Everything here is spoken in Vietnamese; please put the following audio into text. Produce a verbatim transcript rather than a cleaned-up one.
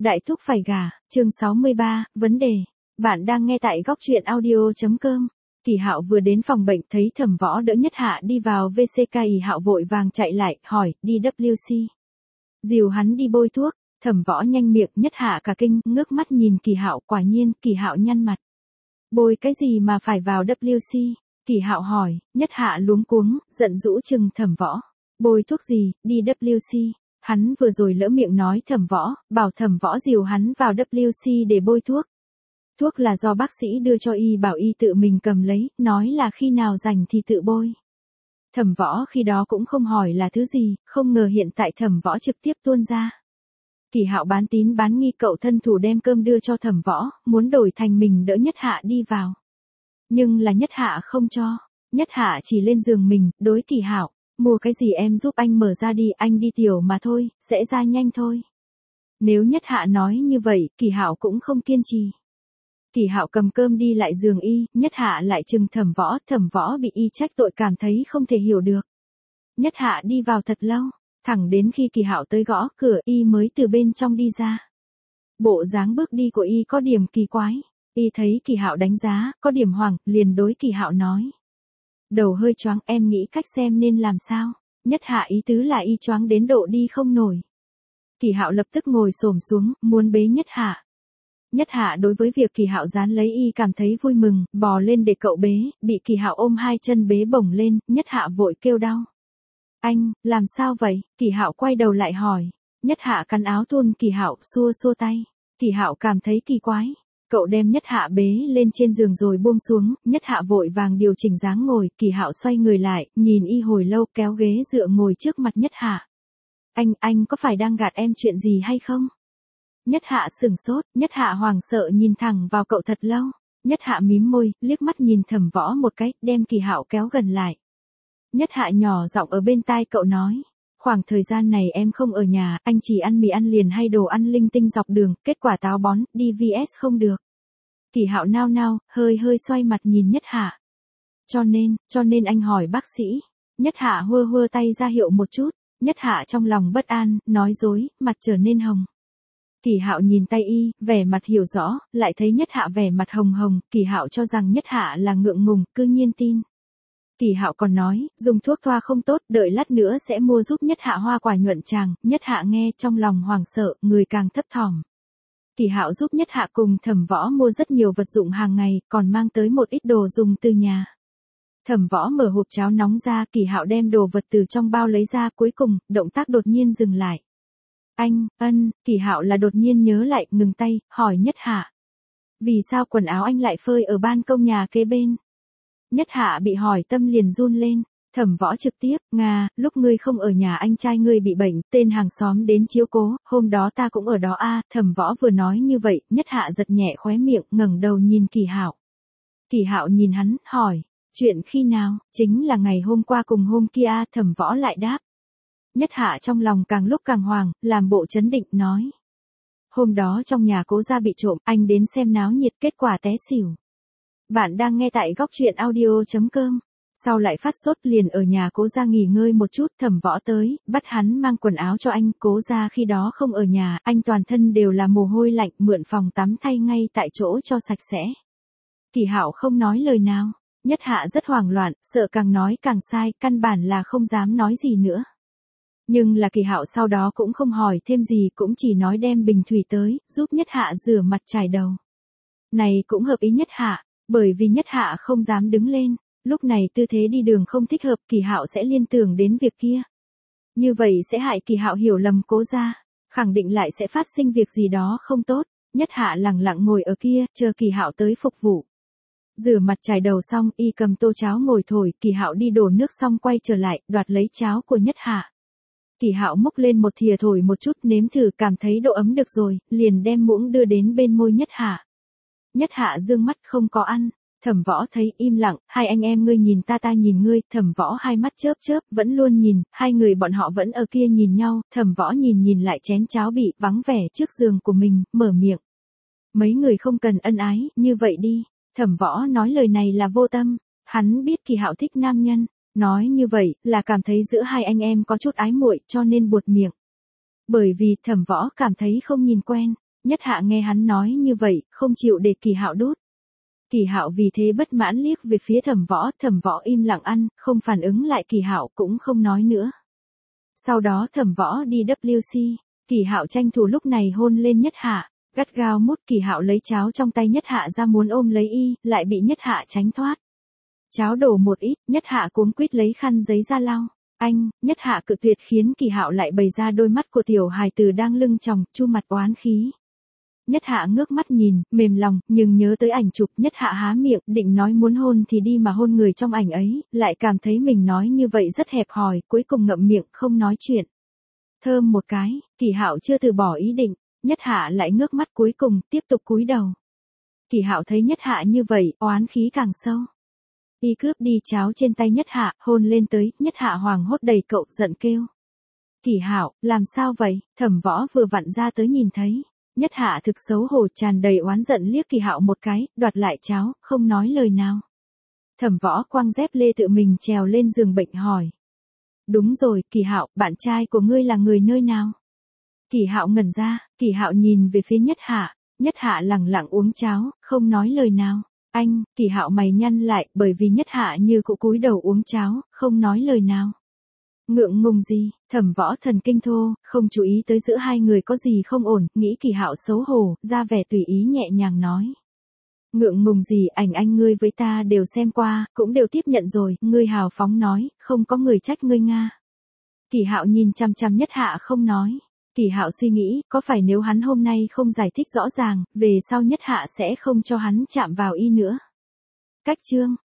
Đại thúc phải gả, chương sáu mươi ba, vấn đề. Bạn đang nghe tại góc truyện audio chấm com. Kỳ Hạo vừa đến phòng bệnh thấy Thẩm Võ đỡ Nhất Hạ đi vào vê xê, Kỳ Hạo vội vàng chạy lại, hỏi, đi vê kép xê. Dìu hắn đi bôi thuốc, Thẩm Võ nhanh miệng, Nhất Hạ cả kinh, ngước mắt nhìn Kỳ Hạo, quả nhiên, Kỳ Hạo nhăn mặt. Bôi cái gì mà phải vào vê kép xê? Kỳ Hạo hỏi, Nhất Hạ luống cuống, giận dữ chừng Thẩm Võ. Bôi thuốc gì, đi vê kép xê. Hắn vừa rồi lỡ miệng nói Thẩm Võ, bảo Thẩm Võ dìu hắn vào vê kép xê để bôi thuốc. Thuốc là do bác sĩ đưa cho y, bảo y tự mình cầm lấy, nói là khi nào rảnh thì tự bôi. Thẩm Võ khi đó cũng không hỏi là thứ gì, không ngờ hiện tại Thẩm Võ trực tiếp tuôn ra. Kỳ Hạo bán tín bán nghi cậu thân thủ đem cơm đưa cho Thẩm Võ, muốn đổi thành mình đỡ Nhất Hạ đi vào. Nhưng là Nhất Hạ không cho, Nhất Hạ chỉ lên giường mình, đối Kỳ Hạo. Mua cái gì em giúp anh mở ra đi, anh đi tiểu mà thôi, sẽ ra nhanh thôi. Nếu Nhất Hạ nói như vậy, Kỳ Hạo cũng không kiên trì. Kỳ Hạo cầm cơm đi lại giường y, Nhất Hạ lại trừng Thẩm Võ, Thẩm Võ bị y trách tội cảm thấy không thể hiểu được. Nhất Hạ đi vào thật lâu, thẳng đến khi Kỳ Hạo tới gõ cửa y mới từ bên trong đi ra. Bộ dáng bước đi của y có điểm kỳ quái, y thấy Kỳ Hạo đánh giá, có điểm hoảng, liền đối Kỳ Hạo nói. Đầu hơi choáng, em nghĩ cách xem nên làm sao. Nhất Hạ ý tứ là y choáng đến độ đi không nổi. Kỳ Hạo lập tức ngồi xổm xuống, muốn bế Nhất Hạ. Nhất Hạ đối với việc Kỳ Hạo dán lấy y cảm thấy vui mừng, bò lên để cậu bế, bị Kỳ Hạo ôm hai chân bế bổng lên, Nhất Hạ vội kêu đau. Anh, làm sao vậy? Kỳ Hạo quay đầu lại hỏi. Nhất Hạ cắn áo thun Kỳ Hạo, xua xua tay. Kỳ Hạo cảm thấy kỳ quái. Cậu đem Nhất Hạ bế lên trên giường rồi buông xuống, Nhất Hạ vội vàng điều chỉnh dáng ngồi, Kỳ Hạo xoay người lại, nhìn y hồi lâu, kéo ghế dựa ngồi trước mặt Nhất Hạ. Anh, anh có phải đang gạt em chuyện gì hay không? Nhất Hạ sửng sốt, Nhất Hạ hoảng sợ nhìn thẳng vào cậu thật lâu. Nhất Hạ mím môi, liếc mắt nhìn Thẩm Võ một cái, đem Kỳ Hạo kéo gần lại. Nhất Hạ nhỏ giọng ở bên tai cậu nói. Khoảng thời gian này em không ở nhà, anh chỉ ăn mì ăn liền hay đồ ăn linh tinh dọc đường, kết quả táo bón, đi vê ét không được. Kỳ Hạo nao nao, hơi hơi xoay mặt nhìn Nhất Hạ. Cho nên, cho nên anh hỏi bác sĩ. Nhất Hạ hơ hơ tay ra hiệu một chút, Nhất Hạ trong lòng bất an, nói dối, mặt trở nên hồng. Kỳ Hạo nhìn tay y, vẻ mặt hiểu rõ, lại thấy Nhất Hạ vẻ mặt hồng hồng, Kỳ Hạo cho rằng Nhất Hạ là ngượng ngùng, cư nhiên tin. Kỳ Hạo còn nói, dùng thuốc thoa không tốt, đợi lát nữa sẽ mua giúp Nhất Hạ hoa quả nhuận tràng, Nhất Hạ nghe trong lòng hoảng sợ, người càng thấp thỏm. Kỳ Hạo giúp Nhất Hạ cùng Thẩm Võ mua rất nhiều vật dụng hàng ngày, còn mang tới một ít đồ dùng từ nhà. Thẩm Võ mở hộp cháo nóng ra, Kỳ Hạo đem đồ vật từ trong bao lấy ra, cuối cùng, động tác đột nhiên dừng lại. Anh, ân, Kỳ Hạo là đột nhiên nhớ lại, ngừng tay, hỏi Nhất Hạ. Vì sao quần áo anh lại phơi ở ban công nhà kế bên? Nhất Hạ bị hỏi tâm liền run lên. Thẩm Võ trực tiếp, Nga, lúc ngươi không ở nhà anh trai ngươi bị bệnh, tên hàng xóm đến chiếu cố, hôm đó ta cũng ở đó a. À, Thẩm Võ vừa nói như vậy, Nhất Hạ giật nhẹ khóe miệng, ngẩng đầu nhìn Kỳ Hạo. Kỳ Hạo nhìn hắn, hỏi, chuyện khi nào? Chính là ngày hôm qua cùng hôm kia. Thẩm Võ lại đáp. Nhất Hạ trong lòng càng lúc càng hoảng, làm bộ trấn định, nói. Hôm đó trong nhà Cố gia bị trộm, anh đến xem náo nhiệt, kết quả té xỉu. Bạn đang nghe tại góc truyện audio chấm com. Sau lại phát sốt liền ở nhà Cố gia nghỉ ngơi một chút, Thẩm Võ tới, bắt hắn mang quần áo cho anh, Cố gia khi đó không ở nhà, anh toàn thân đều là mồ hôi lạnh, mượn phòng tắm thay ngay tại chỗ cho sạch sẽ. Kỳ Hạo không nói lời nào, Nhất Hạ rất hoảng loạn, sợ càng nói càng sai, căn bản là không dám nói gì nữa. Nhưng là Kỳ Hạo sau đó cũng không hỏi thêm gì, cũng chỉ nói đem bình thủy tới, giúp Nhất Hạ rửa mặt chải đầu. Này cũng hợp ý Nhất Hạ, bởi vì Nhất Hạ không dám đứng lên. Lúc này tư thế đi đường không thích hợp, Kỳ Hạo sẽ liên tưởng đến việc kia. Như vậy sẽ hại Kỳ Hạo hiểu lầm Cố gia, khẳng định lại sẽ phát sinh việc gì đó không tốt. Nhất Hạ lặng lặng ngồi ở kia, chờ Kỳ Hạo tới phục vụ. Rửa mặt chải đầu xong, y cầm tô cháo ngồi thổi, Kỳ Hạo đi đổ nước xong quay trở lại, đoạt lấy cháo của Nhất Hạ. Kỳ Hạo múc lên một thìa thổi một chút, nếm thử, cảm thấy độ ấm được rồi, liền đem muỗng đưa đến bên môi Nhất Hạ. Nhất Hạ dương mắt không có ăn. Thẩm Võ thấy im lặng, hai anh em ngươi nhìn ta ta nhìn ngươi, Thẩm Võ hai mắt chớp chớp, vẫn luôn nhìn, hai người bọn họ vẫn ở kia nhìn nhau, Thẩm Võ nhìn nhìn lại chén cháo bị vắng vẻ trước giường của mình, mở miệng. Mấy người không cần ân ái, như vậy đi. Thẩm Võ nói lời này là vô tâm, hắn biết Kỳ Hạo thích nam nhân, nói như vậy là cảm thấy giữa hai anh em có chút ái muội cho nên buột miệng. Bởi vì Thẩm Võ cảm thấy không nhìn quen. Nhất Hạ nghe hắn nói như vậy, không chịu để Kỳ Hạo đút. Kỳ Hạo vì thế bất mãn liếc về phía Thẩm Võ, Thẩm Võ im lặng ăn, không phản ứng lại Kỳ Hạo, cũng không nói nữa. Sau đó Thẩm Võ đi vê kép xê, Kỳ Hạo tranh thủ lúc này hôn lên Nhất Hạ, gắt gao mút. Kỳ Hạo lấy cháo trong tay Nhất Hạ ra muốn ôm lấy y, lại bị Nhất Hạ tránh thoát. Cháo đổ một ít, Nhất Hạ cuống quýt lấy khăn giấy ra lau. Anh, Nhất Hạ cự tuyệt khiến Kỳ Hạo lại bày ra đôi mắt của tiểu hài tử đang lưng tròng, chu mặt oán khí. Nhất Hạ ngước mắt nhìn, mềm lòng, nhưng nhớ tới ảnh chụp, Nhất Hạ há miệng, định nói muốn hôn thì đi mà hôn người trong ảnh ấy, lại cảm thấy mình nói như vậy rất hẹp hòi, cuối cùng ngậm miệng, không nói chuyện. Thơm một cái, Kỳ Hạo chưa từ bỏ ý định, Nhất Hạ lại ngước mắt cuối cùng, tiếp tục cúi đầu. Kỳ Hạo thấy Nhất Hạ như vậy, oán khí càng sâu. Y cướp đi cháo trên tay Nhất Hạ, hôn lên tới, Nhất Hạ hoảng hốt đầy cậu, giận kêu. Kỳ Hạo, làm sao vậy? Thẩm Võ vừa vặn ra tới nhìn thấy. Nhất Hạ thực xấu hổ, tràn đầy oán giận liếc Kỳ Hạo một cái, đoạt lại cháo, không nói lời nào. Thẩm Võ quăng dép lê tự mình trèo lên giường bệnh hỏi. Đúng rồi, Kỳ Hạo, bạn trai của ngươi là người nơi nào? Kỳ Hạo ngẩn ra, Kỳ Hạo nhìn về phía Nhất Hạ, Nhất Hạ lẳng lặng uống cháo, không nói lời nào. Anh, Kỳ Hạo mày nhăn lại, bởi vì Nhất Hạ như cụ cúi đầu uống cháo, không nói lời nào. Ngượng ngùng gì? Thẩm Võ thần kinh thô, không chú ý tới giữa hai người có gì không ổn, nghĩ Kỳ Hạo xấu hổ, ra vẻ tùy ý nhẹ nhàng nói. Ngượng ngùng gì, ảnh anh ngươi với ta đều xem qua, cũng đều tiếp nhận rồi, ngươi hào phóng nói, không có người trách ngươi Nga. Kỳ Hạo nhìn chăm chăm Nhất Hạ không nói. Kỳ Hạo suy nghĩ, có phải nếu hắn hôm nay không giải thích rõ ràng, về sau Nhất Hạ sẽ không cho hắn chạm vào y nữa. Cách chương